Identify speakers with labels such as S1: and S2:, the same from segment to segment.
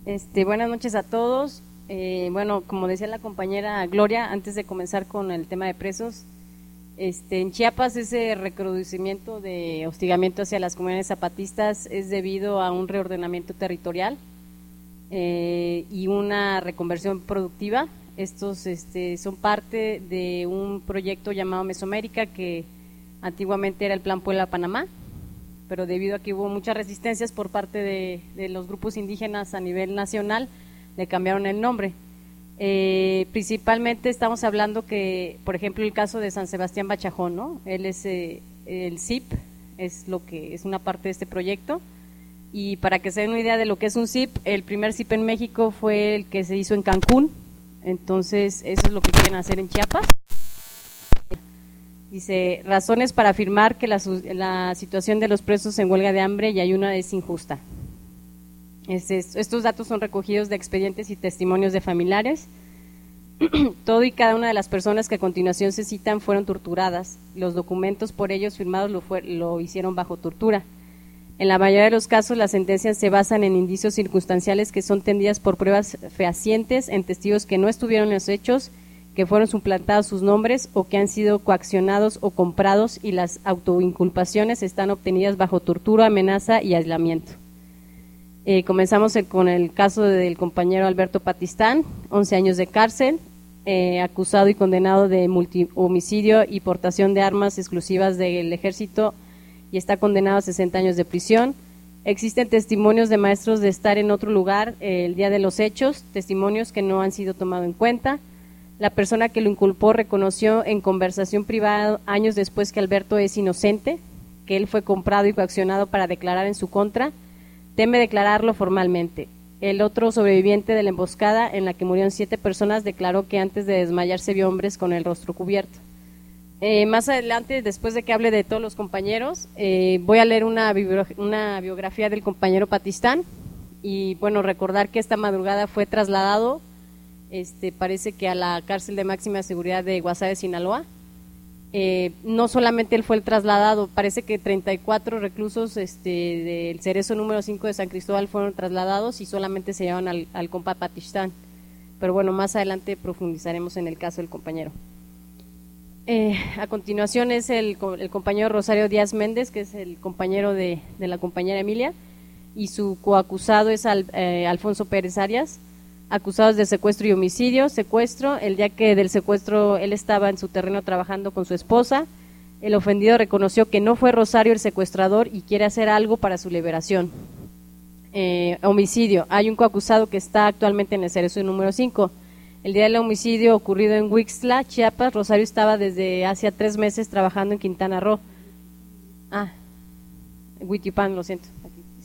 S1: Buenas noches a todos. Bueno, como decía la compañera Gloria, antes de comenzar con el tema de presos, en Chiapas ese recrudecimiento de hostigamiento hacia las comunidades zapatistas es debido a un reordenamiento territorial y una reconversión productiva. Estos son parte de un proyecto llamado Mesoamérica, que antiguamente era el Plan Puebla-Panamá, pero debido a que hubo muchas resistencias por parte de los grupos indígenas a nivel nacional, le cambiaron el nombre. Principalmente estamos hablando que, por ejemplo, el caso de San Sebastián Bachajón, ¿no? Él es el CIP, es lo que es una parte de este proyecto. Y para que se den una idea de lo que es un CIP, el primer CIP en México fue el que se hizo en Cancún. Entonces, eso es lo que quieren hacer en Chiapas. Dice, razones para afirmar que la situación de los presos en huelga de hambre y ayuno es injusta. Estos datos son recogidos de expedientes y testimonios de familiares. Todo y cada una de las personas que a continuación se citan fueron torturadas. Los documentos por ellos firmados lo hicieron bajo tortura. En la mayoría de los casos, las sentencias se basan en indicios circunstanciales que son tendidas por pruebas fehacientes en testigos que no estuvieron en los hechos, que fueron suplantados sus nombres o que han sido coaccionados o comprados, y las autoinculpaciones están obtenidas bajo tortura, amenaza y aislamiento. Comenzamos con el caso del compañero Alberto Patistán, 11 años de cárcel, acusado y condenado de multihomicidio y portación de armas exclusivas del ejército, y está condenado a 60 años de prisión. Existen testimonios de maestros de estar en otro lugar el día de los hechos, testimonios que no han sido tomados en cuenta. La persona que lo inculpó reconoció en conversación privada años después que Alberto es inocente, que él fue comprado y coaccionado para declarar en su contra. Teme declararlo formalmente. El otro sobreviviente de la emboscada en la que murieron 7 personas declaró que antes de desmayarse vio hombres con el rostro cubierto. Más adelante, después de que hable de todos los compañeros, voy a leer una biografía del compañero Patistán, y bueno, recordar que esta madrugada fue trasladado, parece que a la cárcel de máxima seguridad de Guasave, Sinaloa. No solamente él fue el trasladado, parece que 34 reclusos del Cerezo número 5 de San Cristóbal fueron trasladados, y solamente se llevan al compa Patistán. Pero bueno, más adelante profundizaremos en el caso del compañero. A continuación es el compañero Rosario Díaz Méndez, que es el compañero de la compañera Emilia, y su coacusado es Alfonso Pérez Arias, acusados de secuestro y homicidio. Secuestro, el día que del secuestro él estaba en su terreno trabajando con su esposa. El ofendido reconoció que no fue Rosario el secuestrador y quiere hacer algo para su liberación. Homicidio, hay un coacusado que está actualmente en el Cerezo número 5. El día del homicidio ocurrido en Huixtla, Chiapas, Rosario estaba desde hacía 3 meses trabajando en Quintana Roo. Huitipán, lo siento.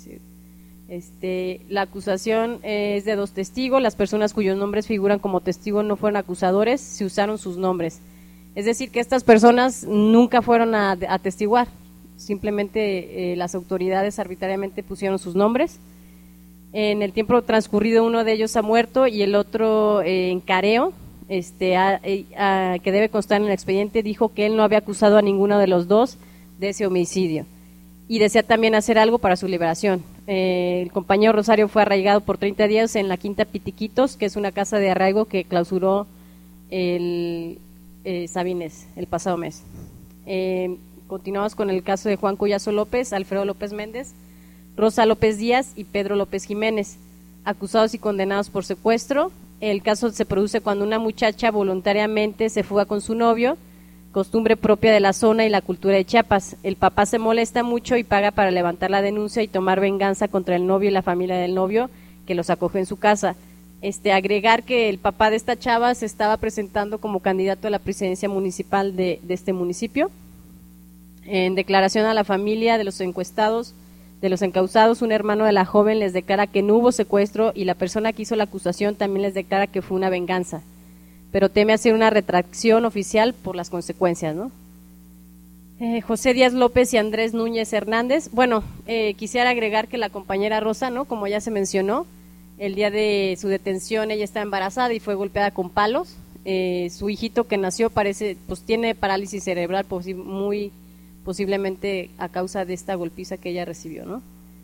S1: La acusación es de 2 testigos. Las personas cuyos nombres figuran como testigos no fueron acusadores, se usaron sus nombres. Es decir, que estas personas nunca fueron a atestiguar, simplemente las autoridades arbitrariamente pusieron sus nombres. En el tiempo transcurrido, uno de ellos ha muerto y el otro en careo, que debe constar en el expediente, dijo que él no había acusado a ninguno de los dos de ese homicidio y desea también hacer algo para su liberación. El compañero Rosario fue arraigado por 30 días en la Quinta Pitiquitos, que es una casa de arraigo que clausuró el Sabines el pasado mes. Continuamos con el caso de Juan Collazo López, Alfredo López Méndez, Rosa López Díaz y Pedro López Jiménez, acusados y condenados por secuestro. El caso se produce cuando una muchacha voluntariamente se fuga con su novio, costumbre propia de la zona y la cultura de Chiapas. El papá se molesta mucho y paga para levantar la denuncia y tomar venganza contra el novio y la familia del novio, que los acoge en su casa. Agregar que el papá de esta chava se estaba presentando como candidato a la presidencia municipal de este municipio. En declaración a la familia de los encuestados, de los encausados, un hermano de la joven les declara que no hubo secuestro y la persona que hizo la acusación también les declara que fue una venganza, pero teme hacer una retracción oficial por las consecuencias, ¿no? José Díaz López y Andrés Núñez Hernández. Bueno, quisiera agregar que la compañera Rosa, ¿no?, como ya se mencionó, el día de su detención ella está embarazada y fue golpeada con palos. Su hijito que nació tiene parálisis cerebral muy posiblemente a causa de esta golpiza que ella recibió, ¿no?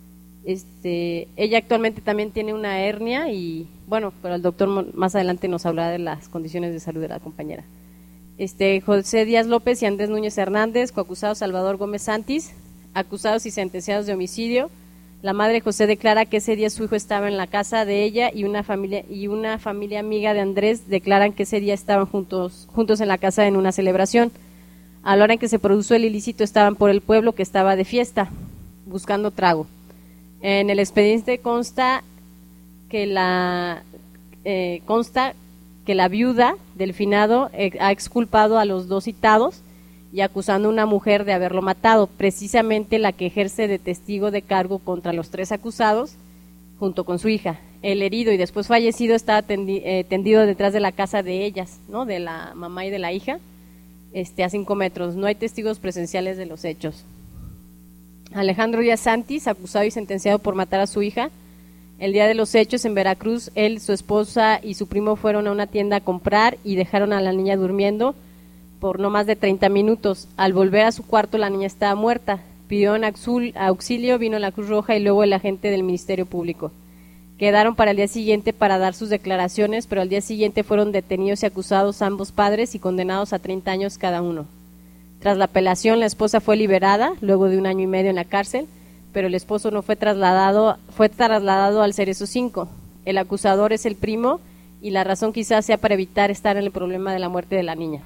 S1: Ella actualmente también tiene una hernia y, bueno, pero el doctor más adelante nos hablará de las condiciones de salud de la compañera. José Díaz López y Andrés Núñez Hernández, coacusados Salvador Gómez Santis, acusados y sentenciados de homicidio. La madre José declara que ese día su hijo estaba en la casa de ella y una familia amiga de Andrés declaran que ese día estaban juntos en la casa en una celebración. A la hora en que se produjo el ilícito estaban por el pueblo que estaba de fiesta, buscando trago. En el expediente consta que la viuda del finado ha exculpado a los dos citados y acusando a una mujer de haberlo matado, precisamente la que ejerce de testigo de cargo contra los tres acusados, junto con su hija. El herido y después fallecido estaba tendido detrás de la casa de ellas, ¿no? De la mamá y de la hija, a 5 metros. No hay testigos presenciales de los hechos. Alejandro Díaz Santis, acusado y sentenciado por matar a su hija. El día de los hechos en Veracruz, él, su esposa y su primo fueron a una tienda a comprar y dejaron a la niña durmiendo por no más de 30 minutos. Al volver a su cuarto, la niña estaba muerta. Pidió auxilio, vino la Cruz Roja y luego el agente del Ministerio Público. Quedaron para el día siguiente para dar sus declaraciones, pero al día siguiente fueron detenidos y acusados ambos padres y condenados a 30 años cada uno. Tras la apelación, la esposa fue liberada, luego de 1 año y medio en la cárcel, pero el esposo no fue trasladado al Cerezo 5. El acusador es el primo y la razón quizás sea para evitar estar en el problema de la muerte de la niña.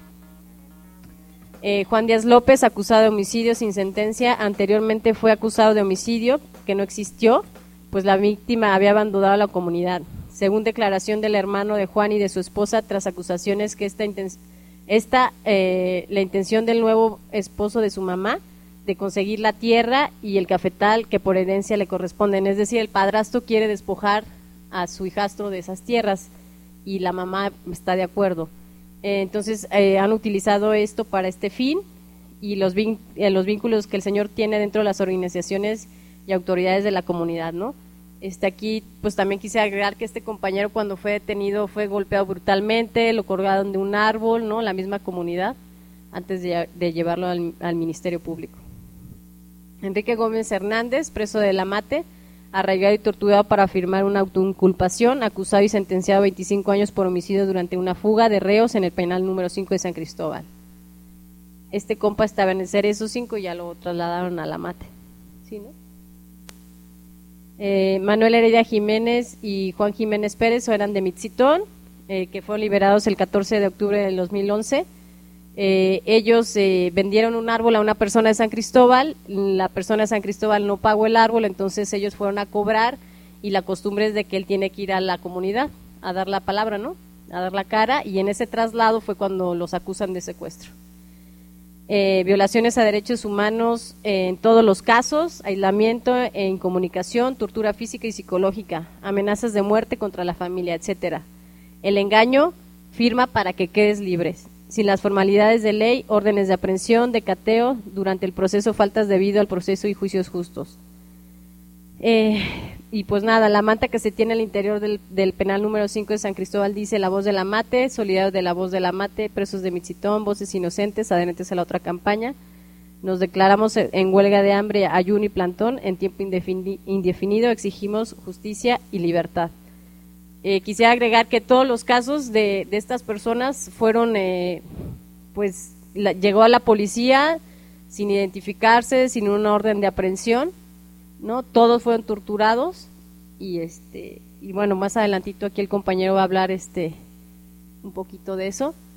S1: Juan Díaz López, acusado de homicidio sin sentencia, anteriormente fue acusado de homicidio que no existió, pues la víctima había abandonado la comunidad. Según declaración del hermano de Juan y de su esposa, tras acusaciones que la intención del nuevo esposo de su mamá de conseguir la tierra y el cafetal que por herencia le corresponden, es decir, el padrastro quiere despojar a su hijastro de esas tierras y la mamá está de acuerdo. Entonces han utilizado esto para este fin y los vínculos que el señor tiene dentro de las organizaciones y autoridades de la comunidad, ¿no? Aquí pues también quise agregar que este compañero cuando fue detenido fue golpeado brutalmente, lo colgaron de un árbol, ¿no? La misma comunidad, antes de llevarlo al Ministerio Público. Enrique Gómez Hernández, preso de La Mate, arraigado y torturado para firmar una autoinculpación, acusado y sentenciado a 25 años por homicidio durante una fuga de reos en el penal número 5 de San Cristóbal. Este compa estaba en el Cerezo 5 y ya lo trasladaron a La Mate. ¿Sí, no? Manuel Heredia Jiménez y Juan Jiménez Pérez eran de Mitzitón, que fueron liberados el 14 de octubre del 2011. Ellos vendieron un árbol a una persona de San Cristóbal, la persona de San Cristóbal no pagó el árbol, entonces ellos fueron a cobrar y la costumbre es de que él tiene que ir a la comunidad a dar la palabra, ¿no? A dar la cara, y en ese traslado fue cuando los acusan de secuestro. Violaciones a derechos humanos en todos los casos, aislamiento e incomunicación, tortura física y psicológica, amenazas de muerte contra la familia, etcétera. El engaño, firma para que quedes libres. Sin las formalidades de ley, órdenes de aprehensión, de cateo, durante el proceso faltas debido al proceso y juicios justos. Y pues nada, la manta que se tiene al interior del penal número 5 de San Cristóbal dice: la voz de la Mate, solidarios de la voz de la Mate, presos de Mitzitón, voces inocentes, adherentes a la otra campaña. Nos declaramos en huelga de hambre, ayuno y plantón, en tiempo indefinido, exigimos justicia y libertad. Quisiera agregar que todos los casos de estas personas fueron, llegó a la policía sin identificarse, sin una orden de aprehensión, ¿no? Todos fueron torturados y bueno, más adelantito aquí el compañero va a hablar un poquito de eso.